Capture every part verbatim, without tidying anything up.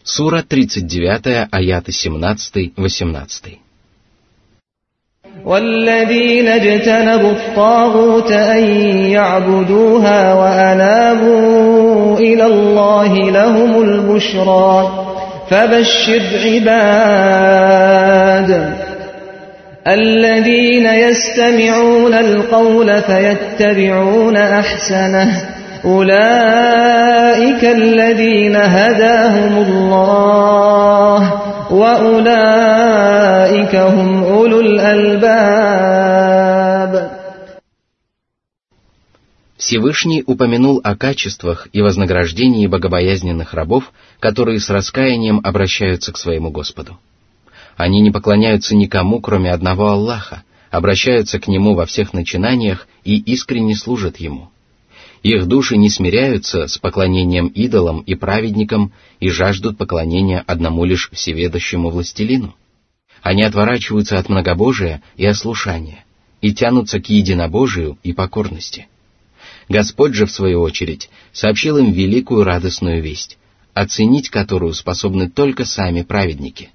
Сура тридцать девять, аяты семнадцать-восемнадцать. والذين اجتنبوا الطاغوت أن يعبدوها وأنابوا إلى الله لهم البشرى فبشر عباد الذين يستمعون القول فيتبعون أحسنه أولئك الذين هداهم الله وأولئك هم أولو الألباب. Всевышний упомянул о качествах и вознаграждении богобоязненных рабов, которые с раскаянием обращаются к своему Господу. Они не поклоняются никому, кроме одного Аллаха, обращаются к Нему во всех начинаниях и искренне служат Ему. Их души не смиряются с поклонением идолам и праведникам и жаждут поклонения одному лишь всеведущему властелину. Они отворачиваются от многобожия и ослушания и тянутся к единобожию и покорности. Господь же, в свою очередь, сообщил им великую радостную весть, оценить которую способны только сами праведники.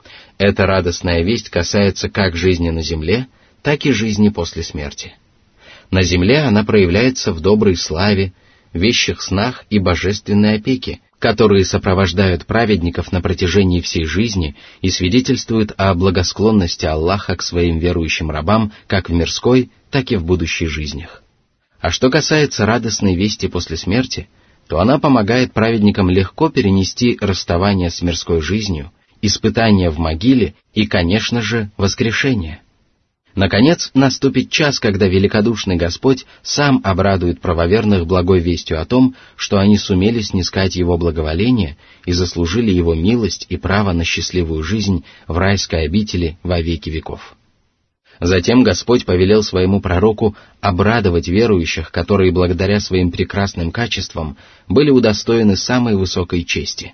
Эта радостная весть касается как жизни на земле, так и жизни после смерти. На земле она проявляется в доброй славе, вещих снах и божественной опеке, которые сопровождают праведников на протяжении всей жизни и свидетельствуют о благосклонности Аллаха к своим верующим рабам как в мирской, так и в будущей жизнях. А что касается радостной вести после смерти, то она помогает праведникам легко перенести расставание с мирской жизнью, испытания в могиле и, конечно же, воскрешение. Наконец, наступит час, когда великодушный Господь сам обрадует правоверных благой вестью о том, что они сумели снискать Его благоволение и заслужили Его милость и право на счастливую жизнь в райской обители во веки веков. Затем Господь повелел своему пророку обрадовать верующих, которые благодаря своим прекрасным качествам были удостоены самой высокой чести.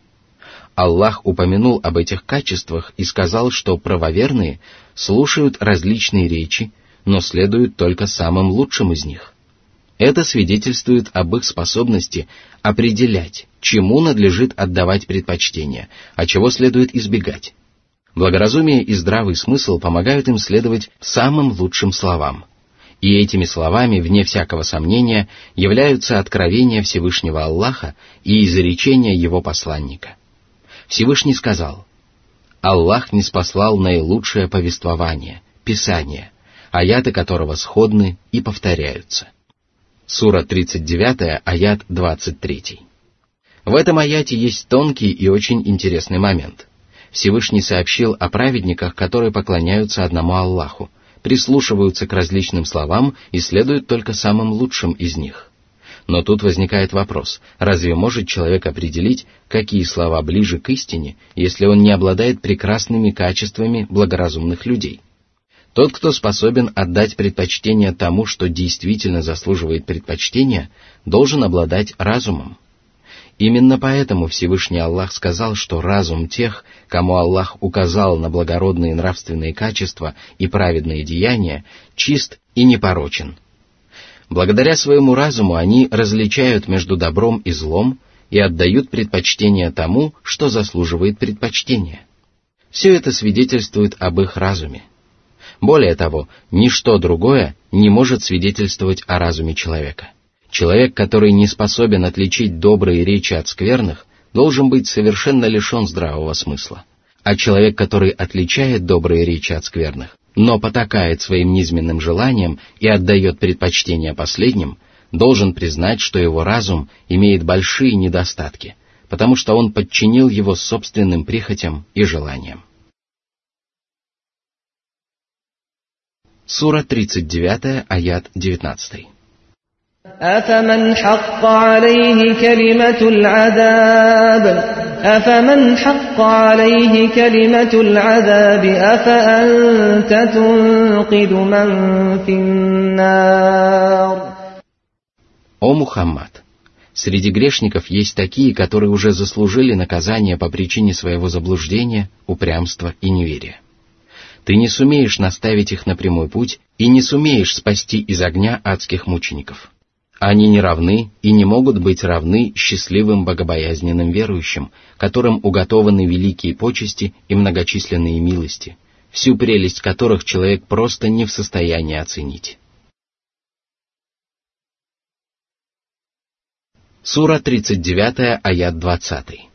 Аллах упомянул об этих качествах и сказал, что правоверные слушают различные речи, но следуют только самым лучшим из них. Это свидетельствует об их способности определять, чему надлежит отдавать предпочтение, а чего следует избегать. Благоразумие и здравый смысл помогают им следовать самым лучшим словам. И этими словами, вне всякого сомнения, являются откровения Всевышнего Аллаха и изречения Его посланника. Всевышний сказал: «Аллах ниспослал наилучшее повествование, Писание, аяты которого сходны и повторяются». Сура тридцать девять, аят двадцать три. В этом аяте есть тонкий и очень интересный момент. Всевышний сообщил о праведниках, которые поклоняются одному Аллаху, прислушиваются к различным словам и следуют только самым лучшим из них. Но тут возникает вопрос: разве может человек определить, какие слова ближе к истине, если он не обладает прекрасными качествами благоразумных людей? Тот, кто способен отдать предпочтение тому, что действительно заслуживает предпочтения, должен обладать разумом. Именно поэтому Всевышний Аллах сказал, что разум тех, кому Аллах указал на благородные нравственные качества и праведные деяния, чист и непорочен. Благодаря своему разуму они различают между добром и злом и отдают предпочтение тому, что заслуживает предпочтения. Все это свидетельствует об их разуме. Более того, ничто другое не может свидетельствовать о разуме человека. Человек, который не способен отличить добрые речи от скверных, должен быть совершенно лишен здравого смысла. А человек, который отличает добрые речи от скверных, но потакает своим низменным желаниям и отдает предпочтение последним, должен признать, что его разум имеет большие недостатки, потому что он подчинил его собственным прихотям и желаниям. Сура тридцать девять, аят девятнадцать. أفمن حق عليه كلمة العذاب أفمن حق عليه كلمة العذاب أفأنت تنقذ من في النار. О Мухаммад! Среди грешников есть такие, которые уже заслужили наказание по причине своего заблуждения, упрямства и неверия. Ты не сумеешь наставить их на прямой путь и не сумеешь спасти из огня адских мучеников. Они не равны и не могут быть равны счастливым богобоязненным верующим, которым уготованы великие почести и многочисленные милости, всю прелесть которых человек просто не в состоянии оценить. Сура тридцать девять, аят двадцать.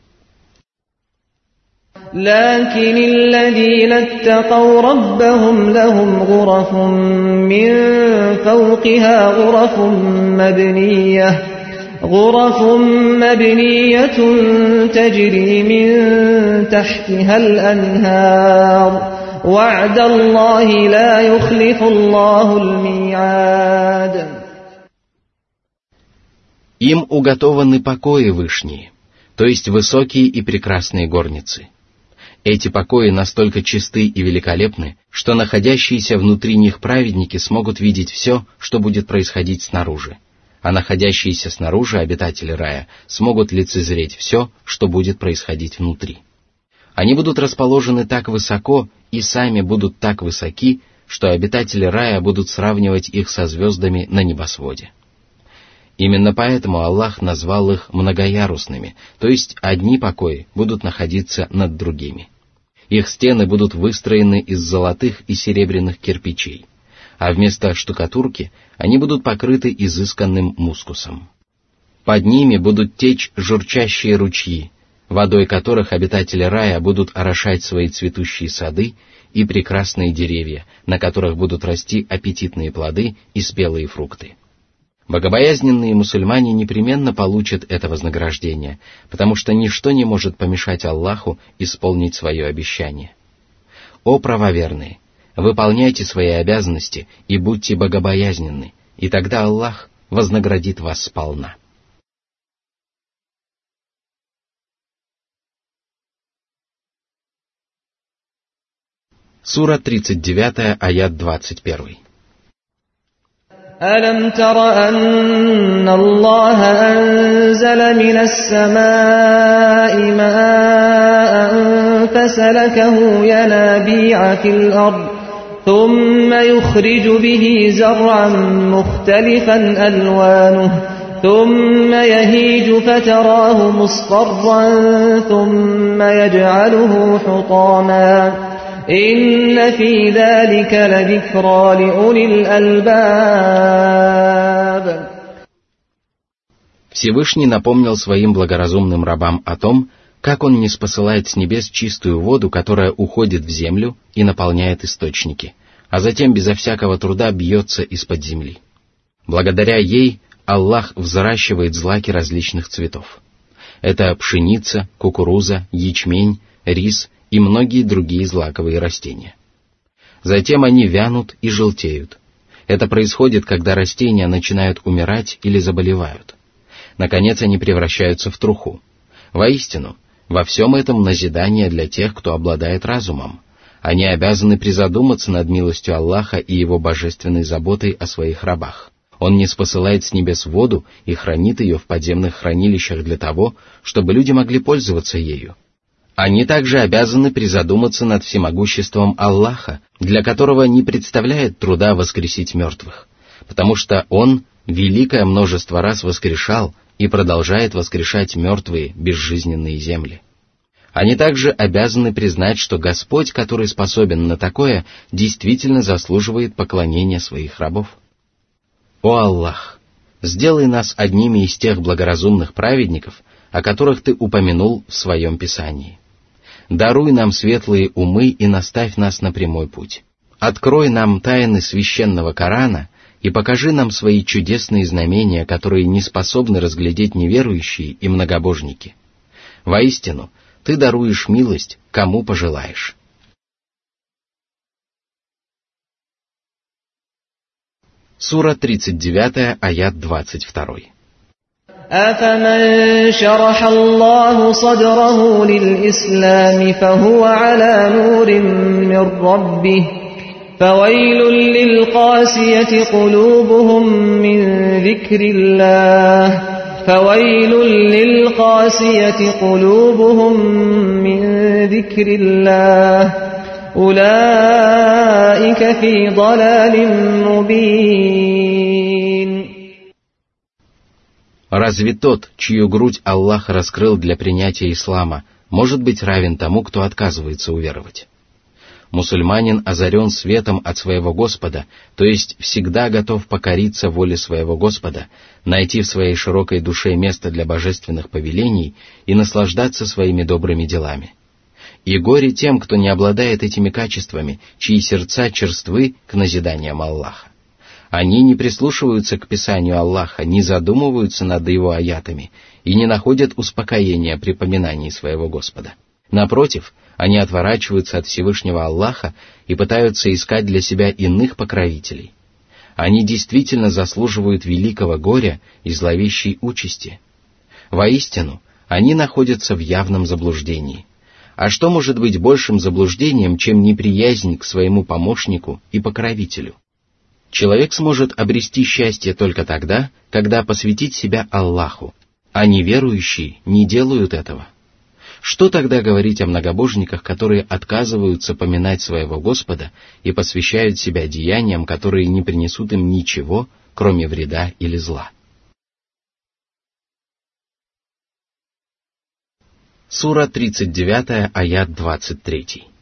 لكن الذين اتقوا ربهم لهم غرف من فوقها غرف مبنية غرف مبنية تجري من تحتها الأنهار وعد الله لا يخلف الله الميعاد. Им уготованы покои вышние, то есть высокие и прекрасные горницы. Эти покои настолько чисты и великолепны, что находящиеся внутри них праведники смогут видеть все, что будет происходить снаружи, а находящиеся снаружи обитатели рая смогут лицезреть все, что будет происходить внутри. Они будут расположены так высоко и сами будут так высоки, что обитатели рая будут сравнивать их со звездами на небосводе. Именно поэтому Аллах назвал их многоярусными, то есть одни покои будут находиться над другими. Их стены будут выстроены из золотых и серебряных кирпичей, а вместо штукатурки они будут покрыты изысканным мускусом. Под ними будут течь журчащие ручьи, водой которых обитатели рая будут орошать свои цветущие сады и прекрасные деревья, на которых будут расти аппетитные плоды и спелые фрукты. Богобоязненные мусульмане непременно получат это вознаграждение, потому что ничто не может помешать Аллаху исполнить свое обещание. О правоверные, выполняйте свои обязанности и будьте богобоязненны, и тогда Аллах вознаградит вас сполна. Сура тридцать девять, аят двадцать один. ألم تر أن الله أنزل من السماء ماء فسلكه ينابيع في الأرض ثم يخرج به زرعا مختلفا ألوانه ثم يهيج فتراه مصفرا ثم يجعله حطاما إن في ذلك لذكرى لأولي الألباب. Всевышний напомнил своим благоразумным рабам о том, как он ниспосылает с небес чистую воду, которая уходит в землю и наполняет источники, а затем безо всякого труда бьется из-под земли. Благодаря ей Аллах взращивает злаки различных цветов. Это пшеница, кукуруза, ячмень, рис и многие другие злаковые растения. Затем они вянут и желтеют. Это происходит, когда растения начинают умирать или заболевают. Наконец они превращаются в труху. Воистину, во всем этом назидание для тех, кто обладает разумом. Они обязаны призадуматься над милостью Аллаха и Его божественной заботой о своих рабах. Он ниспосылает с небес воду и хранит ее в подземных хранилищах для того, чтобы люди могли пользоваться ею. Они также обязаны призадуматься над всемогуществом Аллаха, для которого не представляет труда воскресить мертвых, потому что Он великое множество раз воскрешал и продолжает воскрешать мертвые безжизненные земли. Они также обязаны признать, что Господь, который способен на такое, действительно заслуживает поклонения своих рабов. О Аллах, сделай нас одними из тех благоразумных праведников, о которых Ты упомянул в Своем Писании. Даруй нам светлые умы и наставь нас на прямой путь. Открой нам тайны священного Корана и покажи нам свои чудесные знамения, которые не способны разглядеть неверующие и многобожники. Воистину, Ты даруешь милость, кому пожелаешь. Сура тридцать девять, аят двадцать два. أفمن شرح الله صدره للإسلام فهو على نور من ربه فويل للقاسية قلوبهم من ذكر الله فويل للقاسية قلوبهم من ذكر الله أولئك في ضلال مبين. Разве тот, чью грудь Аллах раскрыл для принятия ислама, может быть равен тому, кто отказывается уверовать? Мусульманин озарен светом от своего Господа, то есть всегда готов покориться воле своего Господа, найти в своей широкой душе место для божественных повелений и наслаждаться своими добрыми делами. И горе тем, кто не обладает этими качествами, чьи сердца черствы к назиданиям Аллаха. Они не прислушиваются к Писанию Аллаха, не задумываются над его аятами и не находят успокоения при поминании своего Господа. Напротив, они отворачиваются от Всевышнего Аллаха и пытаются искать для себя иных покровителей. Они действительно заслуживают великого горя и зловещей участи. Воистину, они находятся в явном заблуждении. А что может быть большим заблуждением, чем неприязнь к своему помощнику и покровителю? Человек сможет обрести счастье только тогда, когда посвятит себя Аллаху, а неверующие не делают этого. Что тогда говорить о многобожниках, которые отказываются поминать своего Господа и посвящают себя деяниям, которые не принесут им ничего, кроме вреда или зла? Сура тридцать девять, аят двадцать три.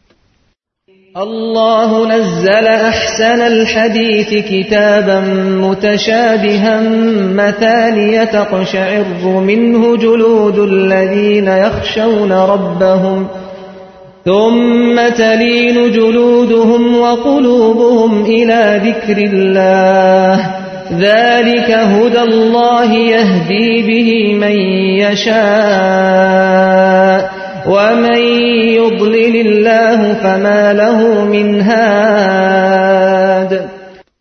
الله نزل أحسن الحديث كتابا متشابها مثانية تقشعر منه جلود الذين يخشون ربهم ثم تلين جلودهم وقلوبهم إلى ذكر الله ذلك هدى الله يهدي به من يشاء ومن يضلل الله فما له من هاد.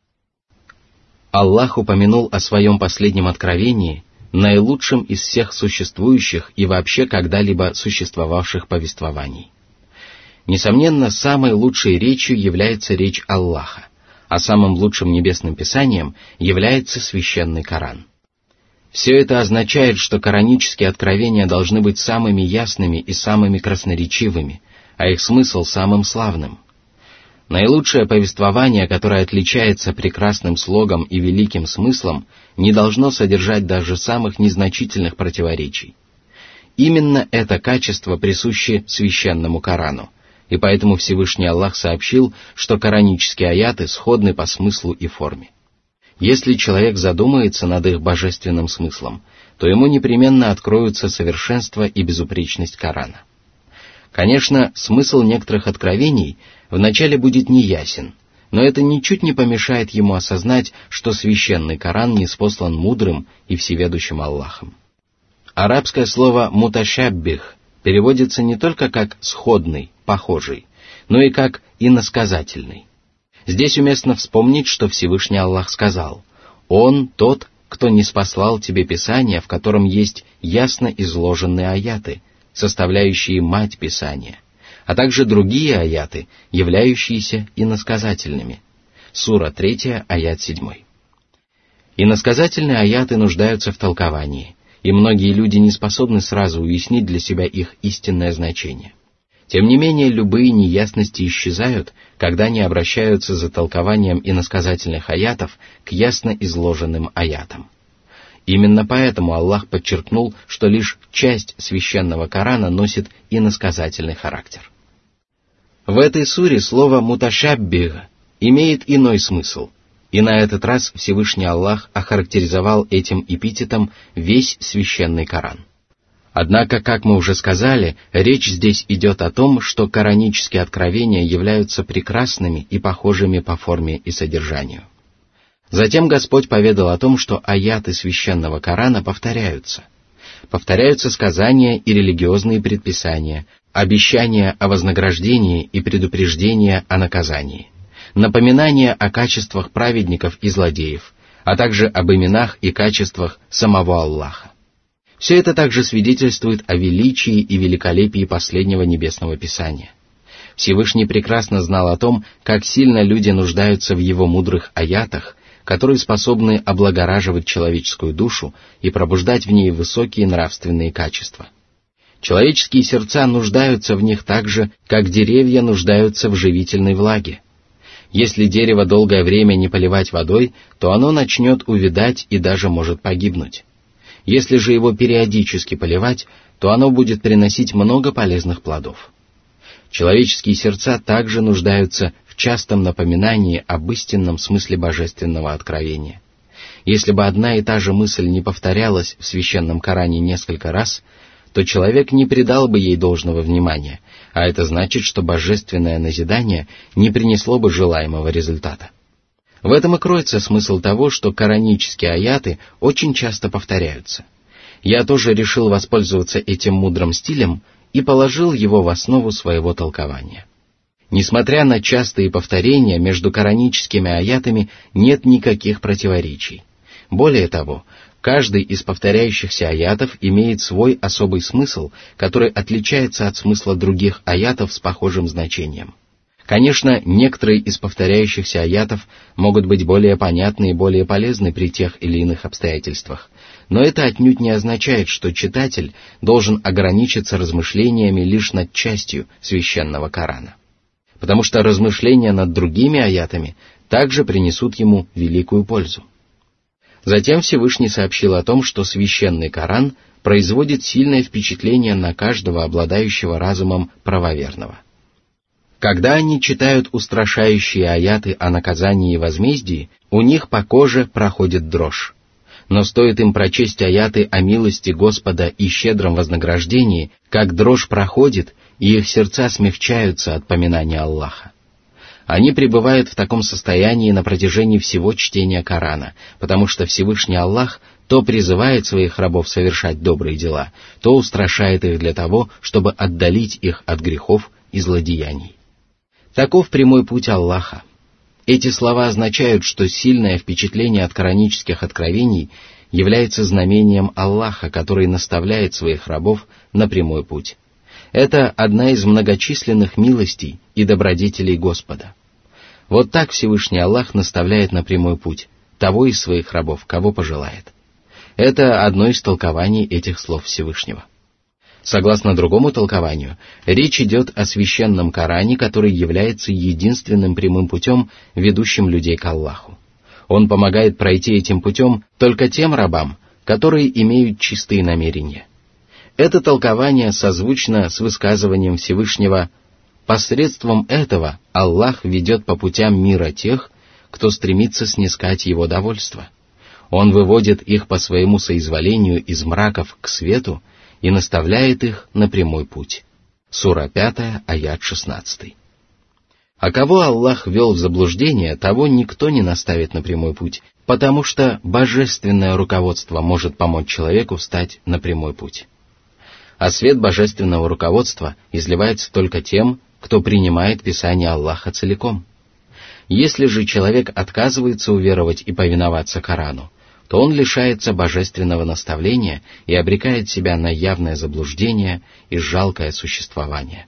Аллах упомянул о своем последнем откровении, наилучшем из всех существующих и вообще когда-либо существовавших повествований. Несомненно, самой лучшей речью является речь Аллаха, а самым лучшим небесным писанием является священный Коран. Все это означает, что коранические откровения должны быть самыми ясными и самыми красноречивыми, а их смысл самым славным. Наилучшее повествование, которое отличается прекрасным слогом и великим смыслом, не должно содержать даже самых незначительных противоречий. Именно это качество присуще священному Корану, и поэтому Всевышний Аллах сообщил, что коранические аяты сходны по смыслу и форме. Если человек задумается над их божественным смыслом, то ему непременно откроются совершенство и безупречность Корана. Конечно, смысл некоторых откровений вначале будет неясен, но это ничуть не помешает ему осознать, что священный Коран ниспослан мудрым и всеведущим Аллахом. Арабское слово «муташаббих» переводится не только как «сходный», «похожий», но и как «иносказательный». Здесь уместно вспомнить, что Всевышний Аллах сказал: «Он тот, кто ниспослал тебе Писание, в котором есть ясно изложенные аяты, составляющие мать Писания, а также другие аяты, являющиеся иносказательными». Сура третья, аят семь. Иносказательные аяты нуждаются в толковании, и многие люди не способны сразу уяснить для себя их истинное значение. Тем не менее, любые неясности исчезают, когда они обращаются за толкованием иносказательных аятов к ясно изложенным аятам. Именно поэтому Аллах подчеркнул, что лишь часть священного Корана носит иносказательный характер. В этой суре слово «муташаббих» имеет иной смысл, и на этот раз Всевышний Аллах охарактеризовал этим эпитетом весь священный Коран. Однако, как мы уже сказали, речь здесь идет о том, что коранические откровения являются прекрасными и похожими по форме и содержанию. Затем Господь поведал о том, что аяты священного Корана повторяются. Повторяются сказания и религиозные предписания, обещания о вознаграждении и предупреждения о наказании, напоминания о качествах праведников и злодеев, а также об именах и качествах самого Аллаха. Все это также свидетельствует о величии и великолепии последнего небесного Писания. Всевышний прекрасно знал о том, как сильно люди нуждаются в его мудрых аятах, которые способны облагораживать человеческую душу и пробуждать в ней высокие нравственные качества. Человеческие сердца нуждаются в них так же, как деревья нуждаются в живительной влаге. Если дерево долгое время не поливать водой, то оно начнет увядать и даже может погибнуть. Если же его периодически поливать, то оно будет приносить много полезных плодов. Человеческие сердца также нуждаются в частом напоминании об истинном смысле божественного откровения. Если бы одна и та же мысль не повторялась в священном Коране несколько раз, то человек не придал бы ей должного внимания, а это значит, что божественное назидание не принесло бы желаемого результата. В этом и кроется смысл того, что коранические аяты очень часто повторяются. Я тоже решил воспользоваться этим мудрым стилем и положил его в основу своего толкования. Несмотря на частые повторения, между кораническими аятами нет никаких противоречий. Более того, каждый из повторяющихся аятов имеет свой особый смысл, который отличается от смысла других аятов с похожим значением. Конечно, некоторые из повторяющихся аятов могут быть более понятны и более полезны при тех или иных обстоятельствах, но это отнюдь не означает, что читатель должен ограничиться размышлениями лишь над частью священного Корана. Потому что размышления над другими аятами также принесут ему великую пользу. Затем Всевышний сообщил о том, что священный Коран производит сильное впечатление на каждого обладающего разумом правоверного. Когда они читают устрашающие аяты о наказании и возмездии, у них по коже проходит дрожь. Но стоит им прочесть аяты о милости Господа и щедром вознаграждении, как дрожь проходит, и их сердца смягчаются от поминания Аллаха. Они пребывают в таком состоянии на протяжении всего чтения Корана, потому что Всевышний Аллах то призывает своих рабов совершать добрые дела, то устрашает их для того, чтобы отдалить их от грехов и злодеяний. Таков прямой путь Аллаха. Эти слова означают, что сильное впечатление от коранических откровений является знамением Аллаха, который наставляет своих рабов на прямой путь. Это одна из многочисленных милостей и добродетелей Господа. Вот так Всевышний Аллах наставляет на прямой путь того из своих рабов, кого пожелает. Это одно из толкований этих слов Всевышнего. Согласно другому толкованию, речь идет о священном Коране, который является единственным прямым путем, ведущим людей к Аллаху. Он помогает пройти этим путем только тем рабам, которые имеют чистые намерения. Это толкование созвучно с высказыванием Всевышнего: «Посредством этого Аллах ведет по путям мира тех, кто стремится снискать его довольство. Он выводит их по своему соизволению из мраков к свету и наставляет их на прямой путь». Сура пятая, аят шестнадцатый. А кого Аллах ввел в заблуждение, того никто не наставит на прямой путь, потому что божественное руководство может помочь человеку встать на прямой путь. А свет божественного руководства изливается только тем, кто принимает Писание Аллаха целиком. Если же человек отказывается уверовать и повиноваться Корану, то он лишается божественного наставления и обрекает себя на явное заблуждение и жалкое существование.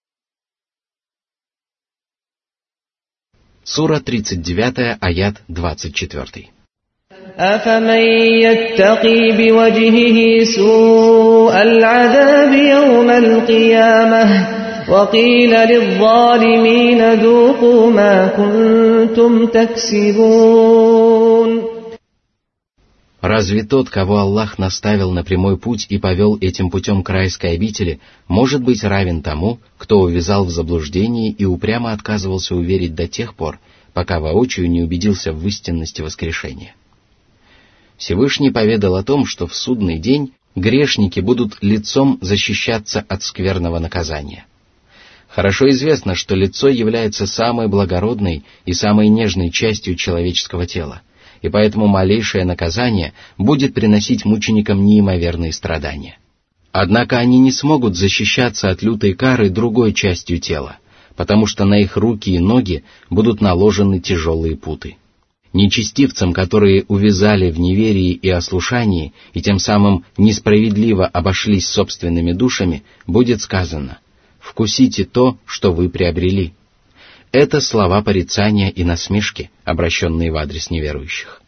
Сура тридцать девятая, аят двадцать четвёртый. أَفَمَن يَتَّقِي بِوَجْهِهِ سُوءَ الْعَذَابِ يَوْمَ الْقِيَامَةِ وَقِيلَ لِلظَّالِمِينَ ذُوقُوا مَا كُنتُمْ تَكْسِبُونَ. Разве тот, кого Аллах наставил на прямой путь и повел этим путем к райской обители, может быть равен тому, кто увязал в заблуждении и упрямо отказывался уверить до тех пор, пока воочию не убедился в истинности воскрешения? Всевышний поведал о том, что в судный день грешники будут лицом защищаться от скверного наказания. Хорошо известно, что лицо является самой благородной и самой нежной частью человеческого тела, и поэтому малейшее наказание будет приносить мученикам неимоверные страдания. Однако они не смогут защищаться от лютой кары другой частью тела, потому что на их руки и ноги будут наложены тяжелые путы. Нечестивцам, которые увязали в неверии и ослушании, и тем самым несправедливо обошлись собственными душами, будет сказано: «Вкусите то, что вы приобрели». Это слова порицания и насмешки, обращенные в адрес неверующих.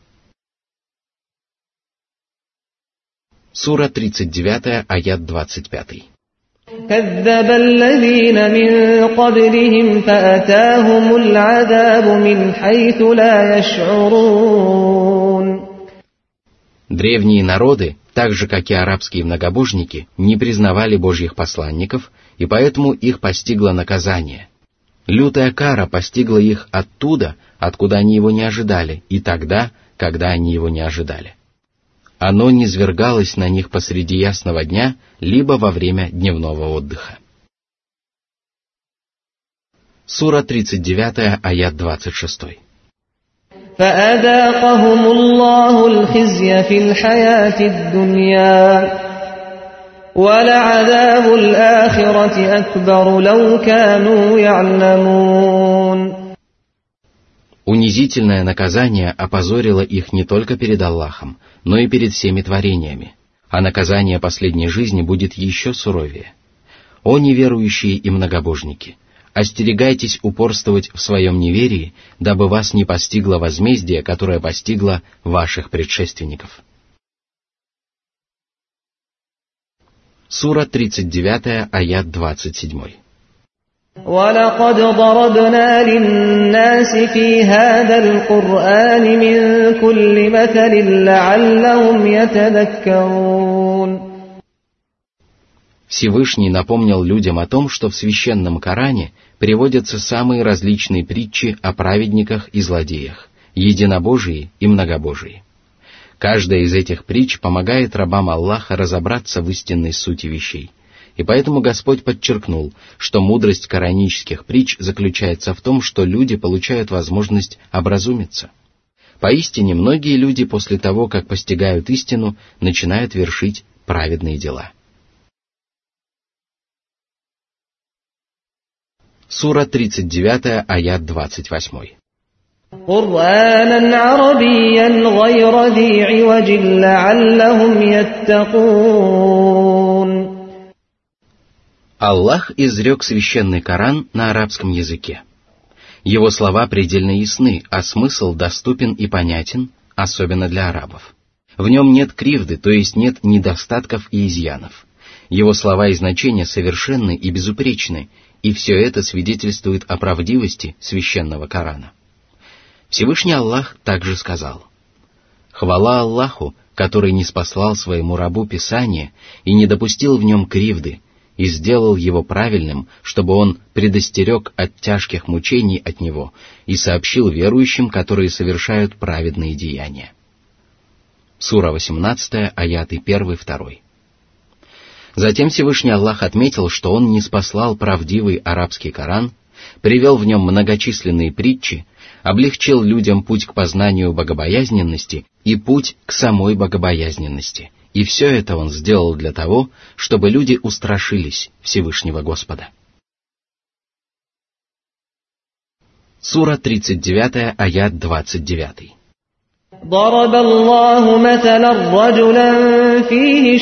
Сура тридцать девятая, аят двадцать пятый. كذب الذين من قبلهم فأتاهم العذاب من حيث لا يشعرون. Древние народы, так же как и арабские многобожники, не признавали Божьих посланников, и поэтому их постигло наказание. Лютая кара постигла их оттуда, откуда они его не ожидали, и тогда, когда они его не ожидали. Оно низвергалось на них посреди ясного дня, либо во время дневного отдыха. Сура тридцать девять, аят двадцать шесть. فأذاقهم الله الخزي في الحياة الدنيا ولعذاب الآخرة أكبر لو كانوا يعلمون. Унизительное наказание опозорило их не только перед Аллахом, но и перед всеми творениями, а наказание последней жизни будет еще суровее. О неверующие и многобожники! Остерегайтесь упорствовать в своем неверии, дабы вас не постигло возмездие, которое постигло ваших предшественников. Сура тридцать девять, аят двадцать семь. وَلَقَدْ ضَرَبْنَا لِلنَّاسِ فِي هَذَا الْقُرْآنِ مِنْ كُلِّ مَثَلٍ لَعَلَّهُمْ يَتَذَكَّرُونَ. Всевышний напомнил людям о том, что в священном Коране приводятся самые различные притчи о праведниках и злодеях, единобожии и многобожии. Каждая из этих притч помогает рабам Аллаха разобраться в истинной сути вещей, и поэтому Господь подчеркнул, что мудрость коранических притч заключается в том, что люди получают возможность образумиться. Поистине, многие люди после того, как постигают истину, начинают вершить праведные дела. Сура тридцать девять, аят двадцать восемь. قُرْآنًا عَرَبِيًّا غَيْرَ ذِي عِوَجٍ لَعَلَّهُمْ يَتَّقُونَ. Аллах изрек священный Коран на арабском языке. Его слова предельно ясны, а смысл доступен и понятен, особенно для арабов. В нем нет кривды, то есть нет недостатков и изъянов. Его слова и значения совершенны и безупречны, и все это свидетельствует о правдивости священного Корана. Всевышний Аллах также сказал: «Хвала Аллаху, который ниспослал своему рабу Писание и не допустил в нем кривды, и сделал его правильным, чтобы он предостерег от тяжких мучений от него и сообщил верующим, которые совершают праведные деяния». Сура восемнадцать, аяты один-два. Затем Всевышний Аллах отметил, что Он ниспослал правдивый арабский Коран, привел в нем многочисленные притчи, облегчил людям путь к познанию богобоязненности и путь к самой богобоязненности. И все это Он сделал для того, чтобы люди устрашились Всевышнего Господа. Сура тридцать девять, аят двадцать девять. ضرب الله مثلا رجلا فيه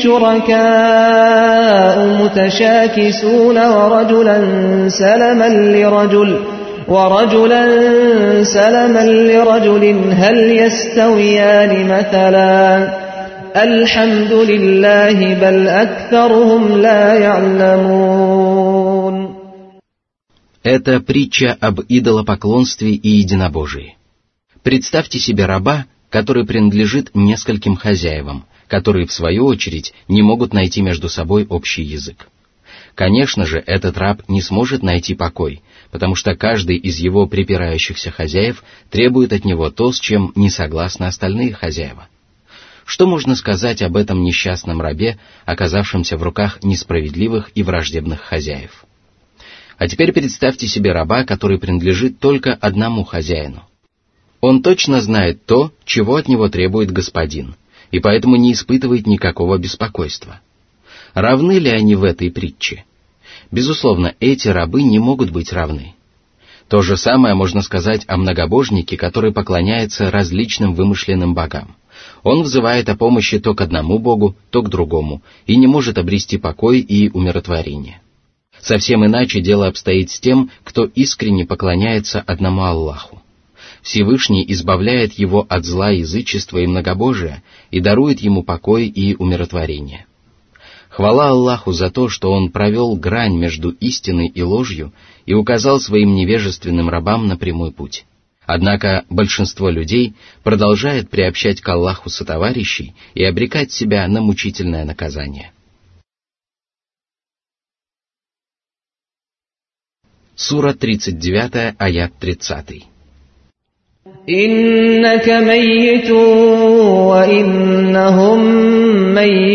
شركاء متشاكسون ورجلا سلما لرجل ورجلا سلما لرجل هل يستويان مثلا الحمد لله بل أكثرهم لا يعلمون. Это притча об идолопоклонстве и единобожии. Представьте себе раба, который принадлежит нескольким хозяевам, которые, в свою очередь, не могут найти между собой общий язык. Конечно же, этот раб не сможет найти покой, потому что каждый из его припирающихся хозяев требует от него то, с чем не согласны остальные хозяева. Что можно сказать об этом несчастном рабе, оказавшемся в руках несправедливых и враждебных хозяев? А теперь представьте себе раба, который принадлежит только одному хозяину. Он точно знает то, чего от него требует господин, и поэтому не испытывает никакого беспокойства. Равны ли они в этой притче? Безусловно, эти рабы не могут быть равны. То же самое можно сказать о многобожнике, который поклоняется различным вымышленным богам. Он взывает о помощи то к одному богу, то к другому, и не может обрести покой и умиротворение. Совсем иначе дело обстоит с тем, кто искренне поклоняется одному Аллаху. Всевышний избавляет его от зла язычества и многобожия и дарует ему покой и умиротворение. Хвала Аллаху за то, что Он провел грань между истиной и ложью и указал своим невежественным рабам на прямой путь. Однако большинство людей продолжает приобщать к Аллаху сотоварищей и обрекать себя на мучительное наказание. Сура тридцать девять, аят тридцать. «Иннака маййтун, ва иннахум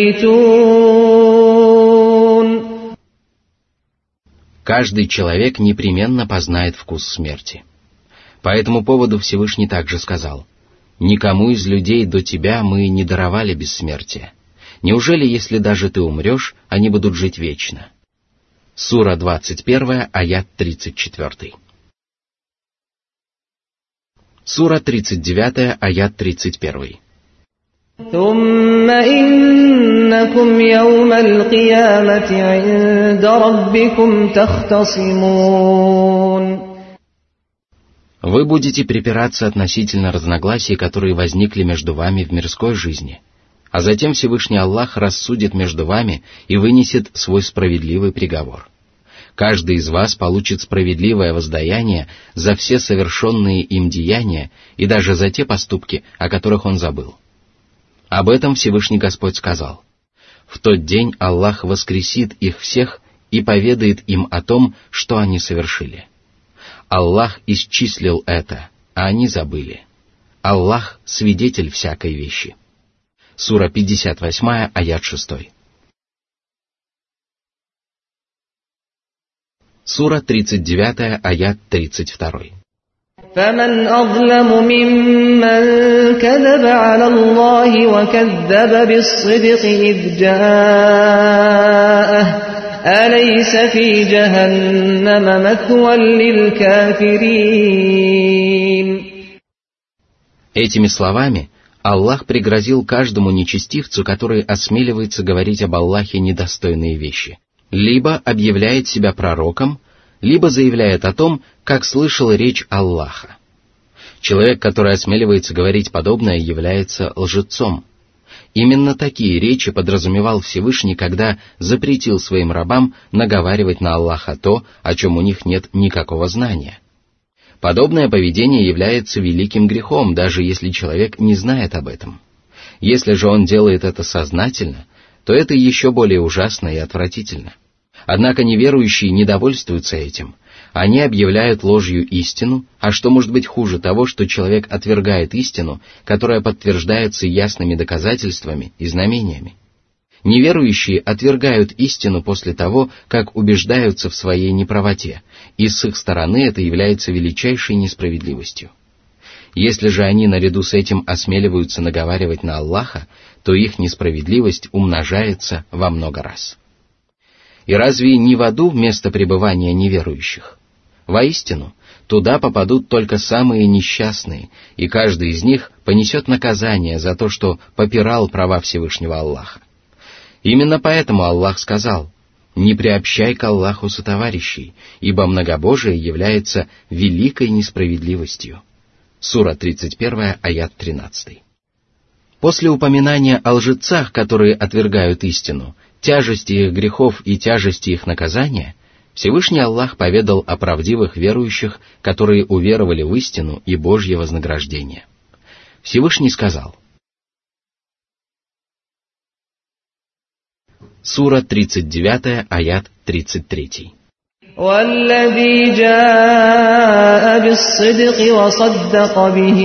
маййтун». Каждый человек непременно познает вкус смерти. По этому поводу Всевышний также сказал: «Никому из людей до тебя мы не даровали бессмертие. Неужели, если даже ты умрешь, они будут жить вечно?» Сура двадцать один, аят тридцать четыре. Сура тридцать девять, аят тридцать один. ثم إنكم يوم القيامة عند ربكم تختصمون. Вы будете припираться относительно разногласий, которые возникли между вами в мирской жизни, а затем Всевышний Аллах рассудит между вами и вынесет свой справедливый приговор. Каждый из вас получит справедливое воздаяние за все совершенные им деяния и даже за те поступки, о которых он забыл. Об этом Всевышний Господь сказал: «В тот день Аллах воскресит их всех и поведает им о том, что они совершили. Аллах исчислил это, а они забыли. Аллах — свидетель всякой вещи». Сура пятьдесят восемь, аят шесть. Сура тридцать девять, аят тридцать два. فمن أظلم ممن كذب على الله وكذب بالصدق إذ جاءه أليس في جهنم مثوى للكافرين. Этими словами Аллах пригрозил каждому нечестивцу, который осмеливается говорить об Аллахе недостойные вещи, либо объявляет себя пророком, либо заявляет о том, как слышал речь Аллаха. Человек, который осмеливается говорить подобное, является лжецом. Именно такие речи подразумевал Всевышний, когда запретил своим рабам наговаривать на Аллаха то, о чем у них нет никакого знания. Подобное поведение является великим грехом, даже если человек не знает об этом. Если же он делает это сознательно, то это еще более ужасно и отвратительно. Однако неверующие не довольствуются этим. Они объявляют ложью истину, а что может быть хуже того, что человек отвергает истину, которая подтверждается ясными доказательствами и знамениями? Неверующие отвергают истину после того, как убеждаются в своей неправоте, и с их стороны это является величайшей несправедливостью. Если же они наряду с этим осмеливаются наговаривать на Аллаха, то их несправедливость умножается во много раз. И разве не в аду место пребывания неверующих? Воистину, туда попадут только самые несчастные, и каждый из них понесет наказание за то, что попирал права Всевышнего Аллаха. Именно поэтому Аллах сказал: «Не приобщай к Аллаху сотоварищей, ибо многобожие является великой несправедливостью». Сура тридцать один, аят тринадцать. После упоминания о лжецах, которые отвергают истину, тяжести их грехов и тяжести их наказания, Всевышний Аллах поведал о правдивых верующих, которые уверовали в истину и Божье вознаграждение. Всевышний сказал. Сура тридцать девять, аят тридцать три. والذي جاء بالصدق وصدق به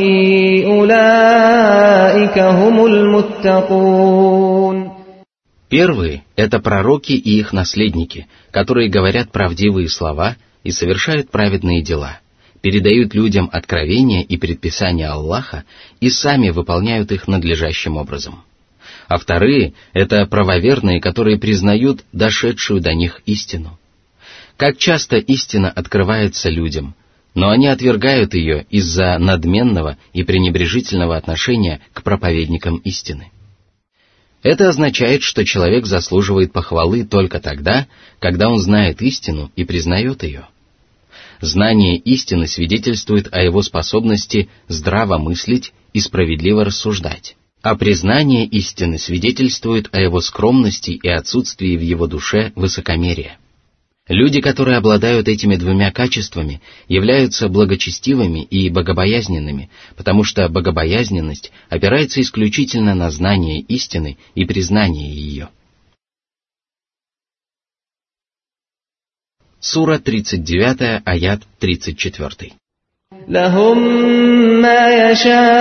أولئك هم المتقون. Первые — это пророки и их наследники, которые говорят правдивые слова и совершают праведные дела, передают людям откровения и предписания Аллаха и сами выполняют их надлежащим образом. А вторые — это правоверные, которые признают дошедшую до них истину. Как часто истина открывается людям, но они отвергают ее из-за надменного и пренебрежительного отношения к проповедникам истины. Это означает, что человек заслуживает похвалы только тогда, когда он знает истину и признает ее. Знание истины свидетельствует о его способности здраво мыслить и справедливо рассуждать, а признание истины свидетельствует о его скромности и отсутствии в его душе высокомерия. Люди, которые обладают этими двумя качествами, являются благочестивыми и богобоязненными, потому что богобоязненность опирается исключительно на знание истины и признание ее. Сура тридцать девять, аят тридцать четыре. لهم ما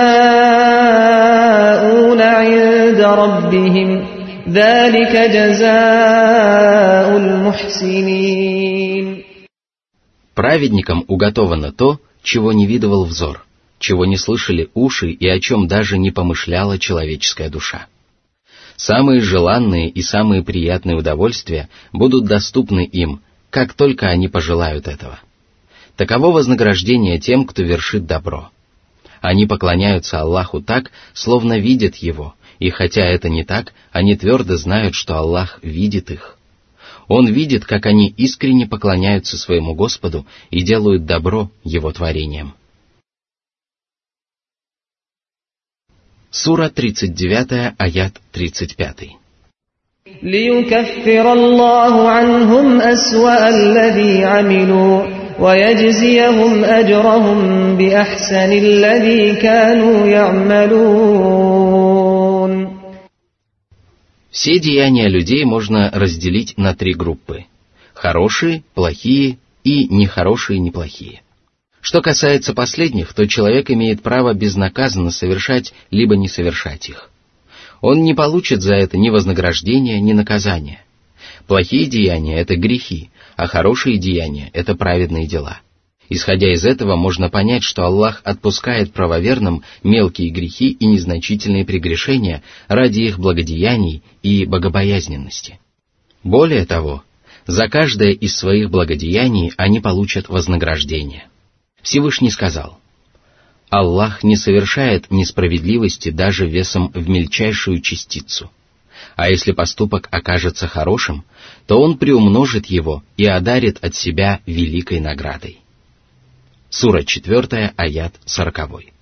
يشاءون عند ربهم ذلك جزاء المحسنين. Праведникам уготовано то, чего не видывал взор, чего не слышали уши и о чем даже не помышляла человеческая душа. Самые желанные и самые приятные удовольствия будут доступны им, как только они пожелают этого. Таково вознаграждение тем, кто вершит добро. Они поклоняются Аллаху так, словно видят Его, и хотя это не так, они твердо знают, что Аллах видит их. Он видит, как они искренне поклоняются своему Господу и делают добро Его творениям. Сура тридцать девять, аят тридцать пять. ليكفر الله عنهم أسوأ الذي عملوا ويجزيهم أجرهم بأحسن الذي كانوا يعملون. Все деяния людей можно разделить на три группы: хорошие, плохие и нехорошие, неплохие. Что касается последних, то человек имеет право безнаказанно совершать либо не совершать их. Он не получит за это ни вознаграждения, ни наказания. Плохие деяния — это грехи, а хорошие деяния — это праведные дела. Исходя из этого, можно понять, что Аллах отпускает правоверным мелкие грехи и незначительные прегрешения ради их благодеяний и богобоязненности. Более того, за каждое из своих благодеяний они получат вознаграждение. Всевышний сказал: Аллах не совершает несправедливости даже весом в мельчайшую частицу. А если поступок окажется хорошим, то Он приумножит его и одарит от себя великой наградой. Сура четыре, аят сорок.